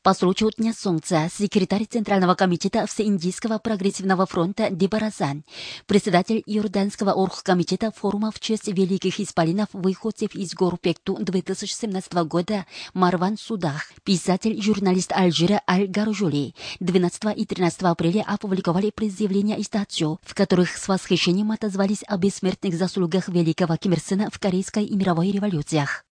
По случаю Дня Солнца секретарь Центрального комитета Всеиндийского прогрессивного фронта Дебаразан, председатель Иорданского оргкомитета форума в честь великих исполинов выходцев из гор Пекту 2017 года Марван Судах, писатель, журналист Алжира Аль-Гаржули 12 и 13 апреля опубликовали предъявления и статью, в которых с восхищением отозвались о бессмертных заслугах великого Ким Ир Сена в Корейской и мировой революциях.